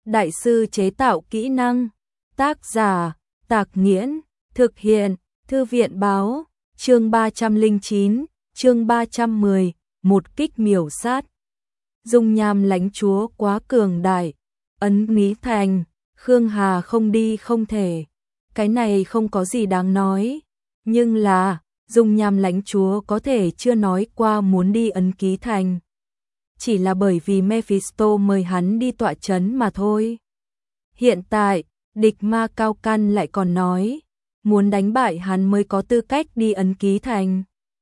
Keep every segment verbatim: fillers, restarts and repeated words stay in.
đại sư chế tạo kỹ năng. Tác giả, Tạc Nghiễn, thực hiện, Thư viện báo, chương ba trăm lẻ chín, chương ba trăm mười, một kích miểu sát. Dung nham lãnh chúa quá cường đại, ấn Lý Thành, Khương Hà không đi không thể. Cái này không có gì đáng nói, nhưng là, dung nham lãnh chúa có thể chưa nói qua muốn đi ấn ký thành. Chỉ là bởi vì Mephisto mời hắn đi tọa chấn mà thôi. Hiện tại, địch ma cao căn lại còn nói, muốn đánh bại hắn mới có tư cách đi ấn ký thành.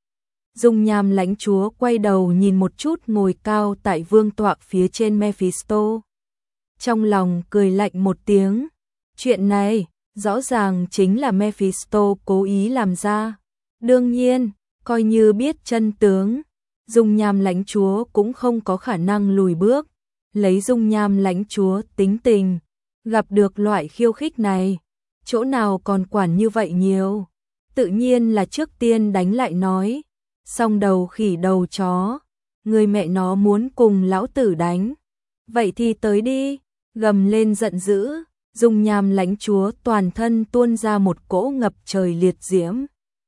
Dung nham lãnh chúa quay đầu nhìn một chút ngồi cao tại vương tọa phía trên Mephisto. Trong lòng cười lạnh một tiếng, chuyện này, rõ ràng chính là Mephisto cố ý làm ra. Đương nhiên, coi như biết chân tướng, dung nham lãnh chúa cũng không có khả năng lùi bước. Lấy dung nham lãnh chúa tính tình, gặp được loại khiêu khích này, chỗ nào còn quản như vậy nhiều. Tự nhiên là trước tiên đánh lại nói, song đầu khỉ đầu chó, người mẹ nó muốn cùng lão tử đánh. Vậy thì tới đi, gầm lên giận dữ, dung nham lãnh chúa toàn thân tuôn ra một cỗ ngập trời liệt diễm.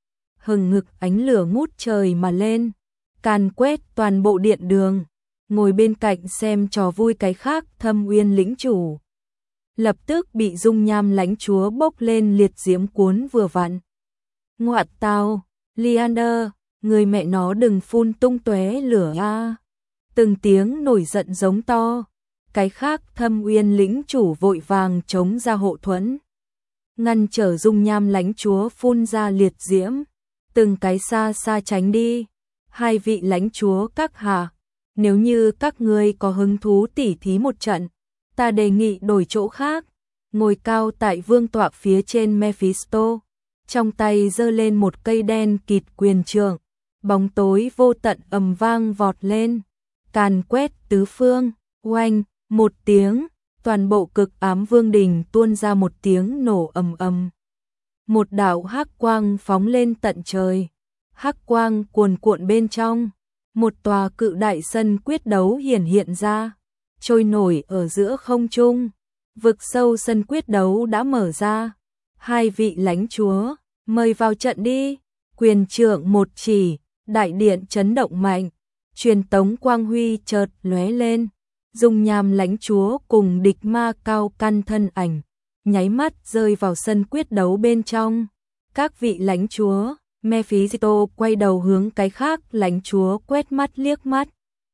Hừng ngực ánh lửa ngút trời mà lên, càn quét toàn bộ điện đường. Ngồi bên cạnh xem trò vui cái khác Thâm Uyên lĩnh chủ, lập tức bị dung nham lãnh chúa bốc lên liệt diễm cuốn vừa vặn. Ngoại tao, Leander, người mẹ nó đừng phun tung tóe lửa a! Từng tiếng nổi giận giống to. Cái khác Thâm Uyên lĩnh chủ vội vàng chống ra hộ thuẫn, ngăn trở dung nham lãnh chúa phun ra liệt diễm. Từng cái xa xa tránh đi. Hai vị lãnh chúa các hạ, nếu như các ngươi có hứng thú tỉ thí một trận, ta đề nghị đổi chỗ khác. Ngồi cao tại vương tọa phía trên Mephisto, trong tay giơ lên một cây đen kịt quyền trượng, bóng tối vô tận ầm vang vọt lên, càn quét tứ phương. Oanh, một tiếng, toàn bộ cực ám vương đình tuôn ra một tiếng nổ ầm ầm. Một đạo hắc quang phóng lên tận trời, hắc quang cuồn cuộn bên trong, một tòa cự đại sân quyết đấu hiển hiện ra, trôi nổi ở giữa không trung. Vực sâu sân quyết đấu đã mở ra. Hai vị lãnh chúa, mời vào trận đi. Quyền trượng một chỉ, đại điện chấn động mạnh, truyền tống quang huy chợt lóe lên. Dung nham lãnh chúa cùng địch ma cao căn thân ảnh, nháy mắt rơi vào sân quyết đấu bên trong. Các vị lãnh chúa, Mephisto quay đầu hướng cái khác lãnh chúa quét mắt liếc mắt.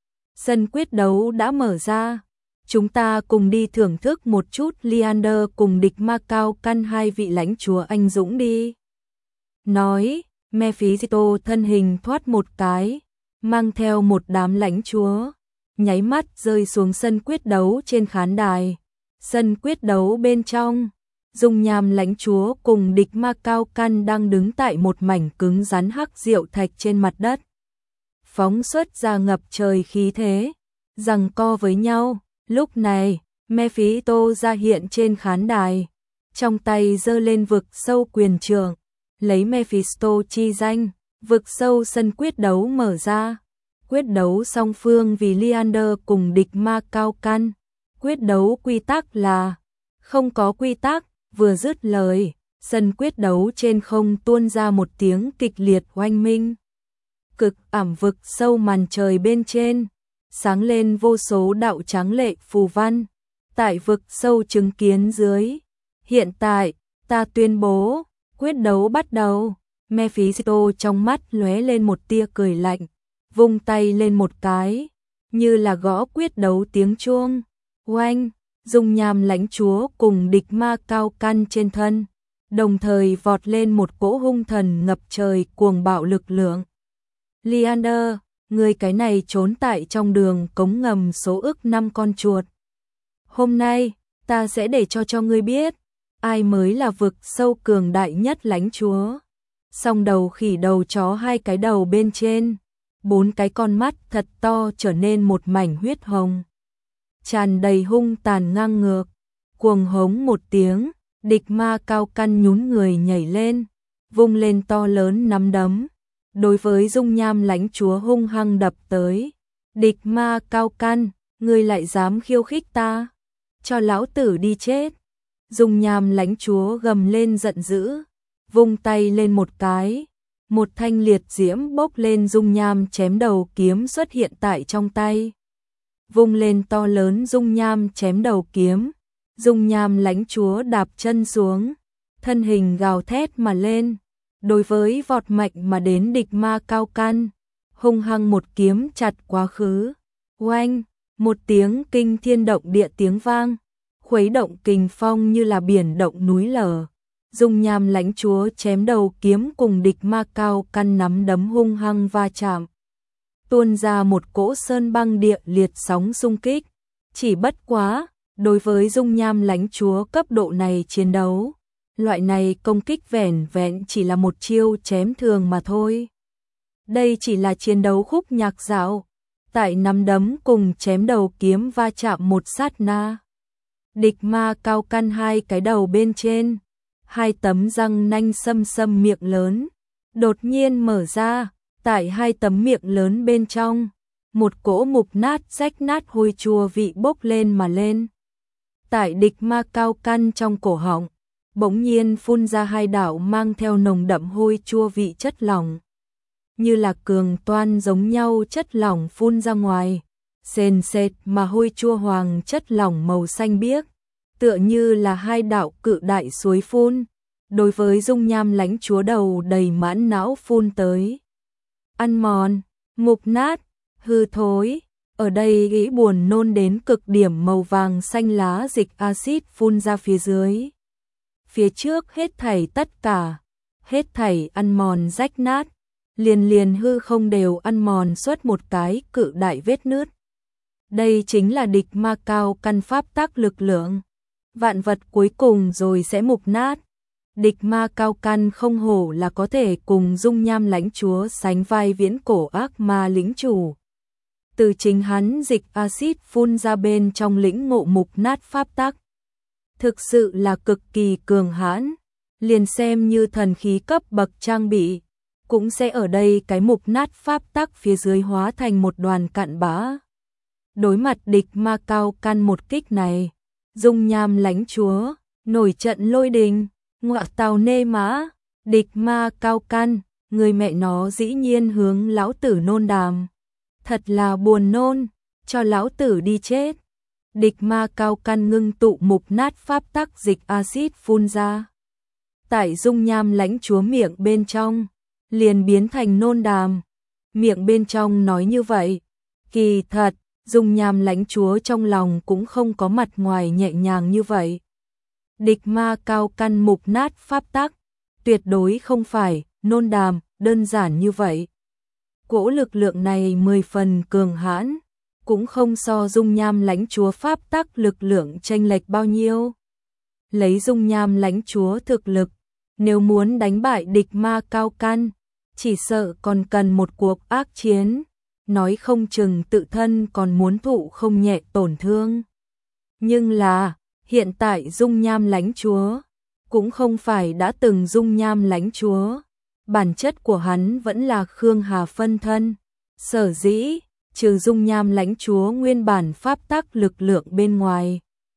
Sân quyết đấu đã mở ra, chúng ta cùng đi thưởng thức một chút Leander cùng địch ma cao căn hai vị lãnh chúa anh dũng đi. Nói, Mephisto thân hình thoát một cái, mang theo một đám lãnh chúa, nháy mắt rơi xuống sân quyết đấu trên khán đài. Sân quyết đấu bên trong, dung nham lãnh chúa cùng địch ma cao căn đang đứng tại một mảnh cứng rắn hắc diệu thạch trên mặt đất, phóng xuất ra ngập trời khí thế, giằng co với nhau. Lúc này, Mephisto ra hiện trên khán đài, trong tay giơ lên vực sâu quyền trượng, lấy Mephisto chi danh, vực sâu sân quyết đấu mở ra. Quyết đấu song phương vì Leander cùng địch ma cao căn. Quyết đấu quy tắc là không có quy tắc. Vừa dứt lời, sân quyết đấu trên không tuôn ra một tiếng kịch liệt oanh minh. Cực ảm vực sâu màn trời bên trên, sáng lên vô số đạo tráng lệ phù văn. Tại vực sâu chứng kiến dưới, hiện tại, ta tuyên bố, quyết đấu bắt đầu. Mephisto trong mắt lóe lên một tia cười lạnh, vung tay lên một cái, như là gõ quyết đấu tiếng chuông. Oanh, dung nham lãnh chúa cùng địch ma cao căn trên thân, đồng thời vọt lên một cỗ hung thần ngập trời cuồng bạo lực lượng. Leander, người cái này trốn tại trong đường cống ngầm số ức năm con chuột. Hôm nay, ta sẽ để cho cho ngươi biết, ai mới là vực sâu cường đại nhất lãnh chúa. Song đầu khỉ đầu chó hai cái đầu bên trên, bốn cái con mắt thật to trở nên một mảnh huyết hồng, tràn đầy hung tàn ngang ngược. Cuồng hống một tiếng, địch ma cao căn nhún người nhảy lên, vung lên to lớn nắm đấm, đối với dung nham lãnh chúa hung hăng đập tới. Địch ma cao căn, ngươi lại dám khiêu khích ta? cho lão tử đi chết. Dung nham lãnh chúa gầm lên giận dữ, vung tay lên một cái, một thanh liệt diễm bốc lên dung nham chém đầu kiếm xuất hiện tại trong tay. Vung lên to lớn dung nham chém đầu kiếm, dung nham lãnh chúa đạp chân xuống, thân hình gào thét mà lên, đối với vọt mạnh mà đến địch ma Cao Căn, hung hăng một kiếm chặt quá khứ. Oanh, một tiếng kinh thiên động địa tiếng vang, khuấy động kình phong như là biển động núi lở. Dung nham lãnh chúa chém đầu kiếm cùng địch ma Cao Căn nắm đấm hung hăng va chạm, tuôn ra một cỗ sơn băng địa liệt sóng xung kích. Chỉ bất quá, đối với dung nham lãnh chúa cấp độ này chiến đấu, loại này công kích vẻn vẹn chỉ là một chiêu chém thường mà thôi. Đây chỉ là chiến đấu khúc nhạc dạo, tại nắm đấm cùng chém đầu kiếm va chạm một sát na. Địch ma Cao Căn hai cái đầu bên trên, hai tấm răng nanh sâm sâm miệng lớn, đột nhiên mở ra, tại hai tấm miệng lớn bên trong, một cỗ mục nát rách nát hôi chua vị bốc lên mà lên. Tại địch ma Cao Căn trong cổ họng, bỗng nhiên phun ra hai đạo mang theo nồng đậm hôi chua vị chất lỏng, như là cường toan giống nhau chất lỏng phun ra ngoài, sền sệt mà hôi chua hoàng chất lỏng màu xanh biếc, tựa như là hai đạo cự đại suối phun, đối với dung nham lãnh chúa đầu đầy mãn não phun tới. Ăn mòn, mục nát, hư thối, ở đây nghĩ buồn nôn đến cực điểm màu vàng xanh lá dịch axit phun ra phía dưới. Phía trước hết thảy tất cả, hết thảy ăn mòn rách nát, liền liền hư không đều ăn mòn xuất một cái cự đại vết nứt. Đây chính là địch ma Cao Căn pháp tắc lực lượng. Vạn vật cuối cùng rồi sẽ mục nát. Địch ma Cao Căn không hổ là có thể cùng dung nham lãnh chúa sánh vai viễn cổ ác ma lĩnh chủ. Từ chính hắn dịch axit phun ra bên trong lĩnh ngộ mục nát pháp tắc. Thực sự là cực kỳ cường hãn, liền xem như thần khí cấp bậc trang bị, cũng sẽ ở đây cái mục nát pháp tắc phía dưới hóa thành một đoàn cặn bã. Đối mặt địch ma Cao Căn một kích này, dung nham lãnh chúa, nổi trận lôi đình, ngọa tàu nê mã, địch ma Cao Căn, người mẹ nó dĩ nhiên hướng lão tử nôn đàm. Thật là buồn nôn, cho lão tử đi chết. Địch ma Cao Căn ngưng tụ mục nát pháp tắc dịch axit phun ra. Tại dung nham lãnh chúa miệng bên trong, liền biến thành nôn đàm. Miệng bên trong nói như vậy, kỳ thật, dung nham lãnh chúa trong lòng cũng không có mặt ngoài nhẹ nhàng như vậy. Địch ma Cao Căn mục nát pháp tắc, tuyệt đối không phải nôn đàm đơn giản như vậy. Cỗ lực lượng này mười phần cường hãn, cũng không so dung nham lãnh chúa pháp tắc lực lượng chênh lệch bao nhiêu. Lấy dung nham lãnh chúa thực lực, nếu muốn đánh bại địch ma Cao Căn, chỉ sợ còn cần một cuộc ác chiến, nói không chừng tự thân còn muốn thụ không nhẹ tổn thương. Nhưng là, hiện tại dung nham lãnh chúa, cũng không phải đã từng dung nham lãnh chúa, bản chất của hắn vẫn là Khương Hà phân thân. Sở dĩ, trừ dung nham lãnh chúa nguyên bản pháp tắc lực lượng bên ngoài,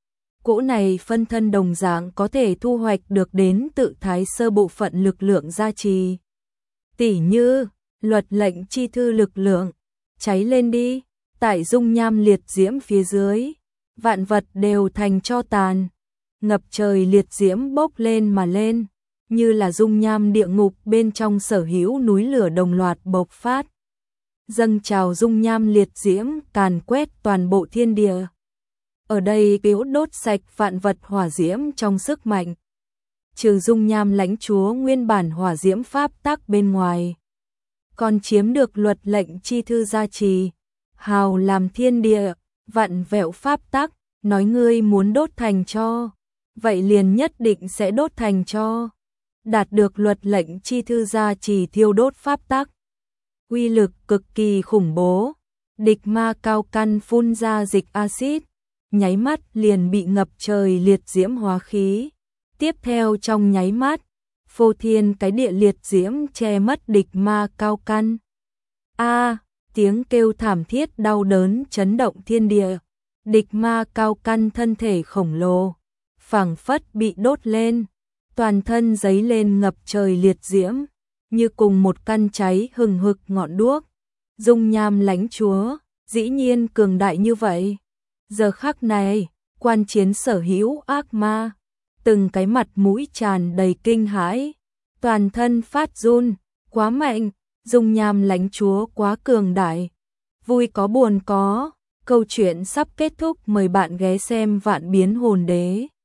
cỗ này phân thân đồng dạng có thể thu hoạch được đến tự thái sơ bộ phận lực lượng gia trì. Tỉ như, luật lệnh chi thư lực lượng, cháy lên đi, tại dung nham liệt diễm phía dưới, vạn vật đều thành tro tàn, ngập trời liệt diễm bốc lên mà lên, như là dung nham địa ngục bên trong sở hữu núi lửa đồng loạt bộc phát. Dâng trào dung nham liệt diễm càn quét toàn bộ thiên địa. Ở đây yếu đốt sạch vạn vật hỏa diễm trong sức mạnh. Trừ dung nham lãnh chúa nguyên bản hỏa diễm pháp tắc bên ngoài, còn chiếm được luật lệnh chi thư gia trì, hào làm thiên địa, vạn vẹo pháp tắc, nói ngươi muốn đốt thành tro, vậy liền nhất định sẽ đốt thành tro. Đạt được luật lệnh chi thư gia trì thiêu đốt pháp tắc, uy lực cực kỳ khủng bố. Địch ma Cao Căn phun ra dịch axit, nháy mắt liền bị ngập trời liệt diễm hóa khí. Tiếp theo trong nháy mắt, phô thiên cái địa liệt diễm che mất địch ma Cao Căn. A, tiếng kêu thảm thiết đau đớn chấn động thiên địa. Địch ma cao căn thân thể khổng lồ, phảng phất bị đốt lên, toàn thân giấy lên ngập trời liệt diễm, như cùng một căn cháy hừng hực ngọn đuốc. Dung nham lãnh chúa, dĩ nhiên cường đại như vậy. Giờ khắc này, quan chiến sở hữu ác ma, từng cái mặt mũi tràn đầy kinh hãi, toàn thân phát run, quá mạnh, dung nham lãnh chúa quá cường đại. Vui có buồn có, câu chuyện sắp kết thúc, mời bạn ghé xem Vạn Biến Hồn Đế.